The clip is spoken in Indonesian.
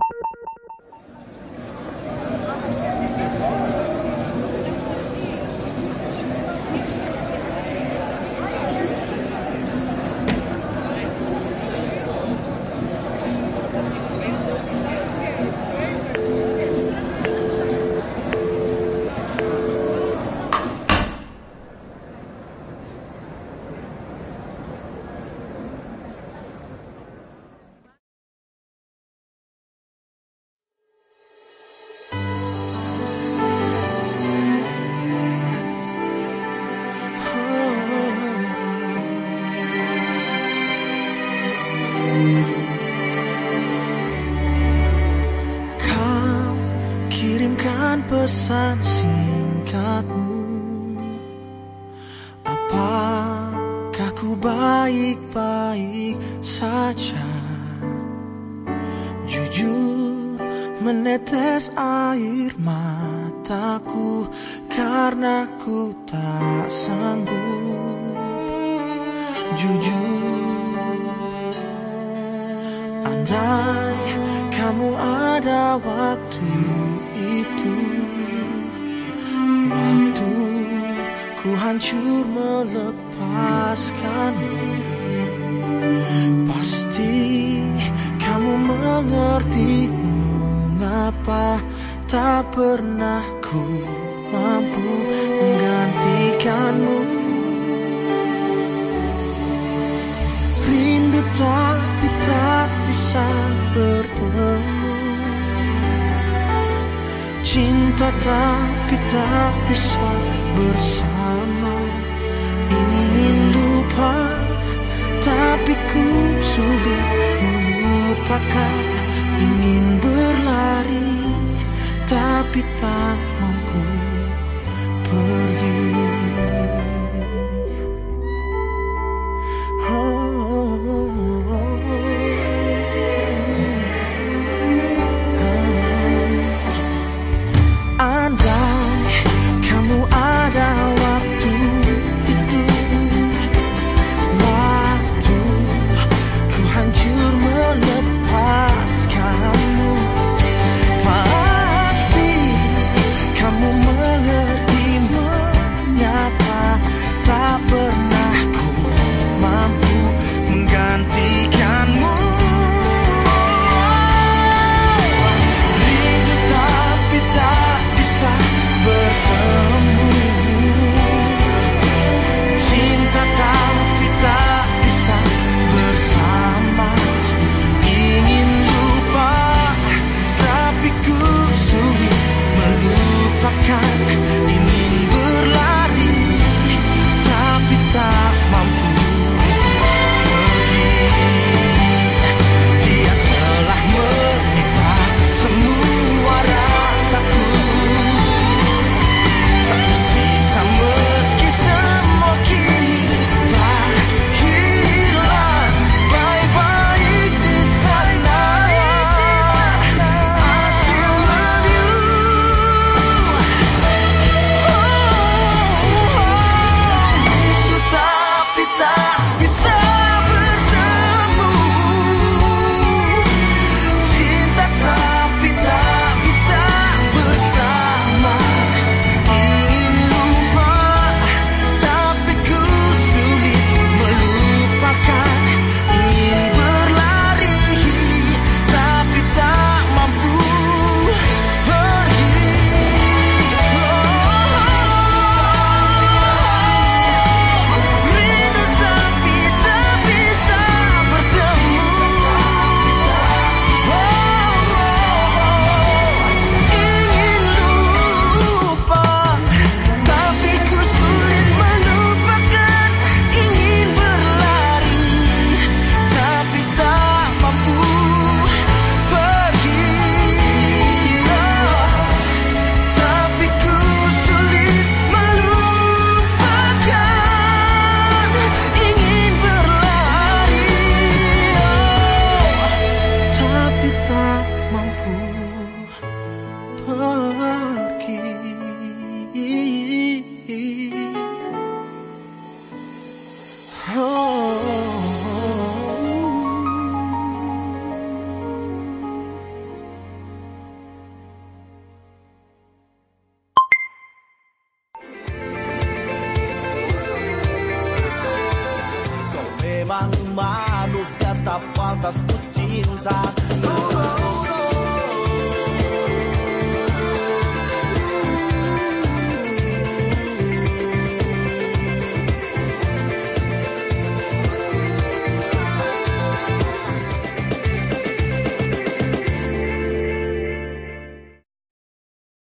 Pesan singkatmu, apakah ku baik-baik saja? Jujur menetes air mataku karena ku tak sanggup. Jujur, andai kamu ada waktu itu, waktu ku hancur melepaskanmu, pasti kamu mengerti mengapa tak pernah ku mampu menggantikanmu. Rindu tapi tak bisa bertemu, cinta tapi tak bisa bersama. Ingin lupa tapi ku sulit melupakan. Ingin berlari tapi tak mampu pergi. Andai kamu ada waktu itu, waktu ku hancur melepaskanmu, pasti kamu mengerti manusia tak pantas ku cinta.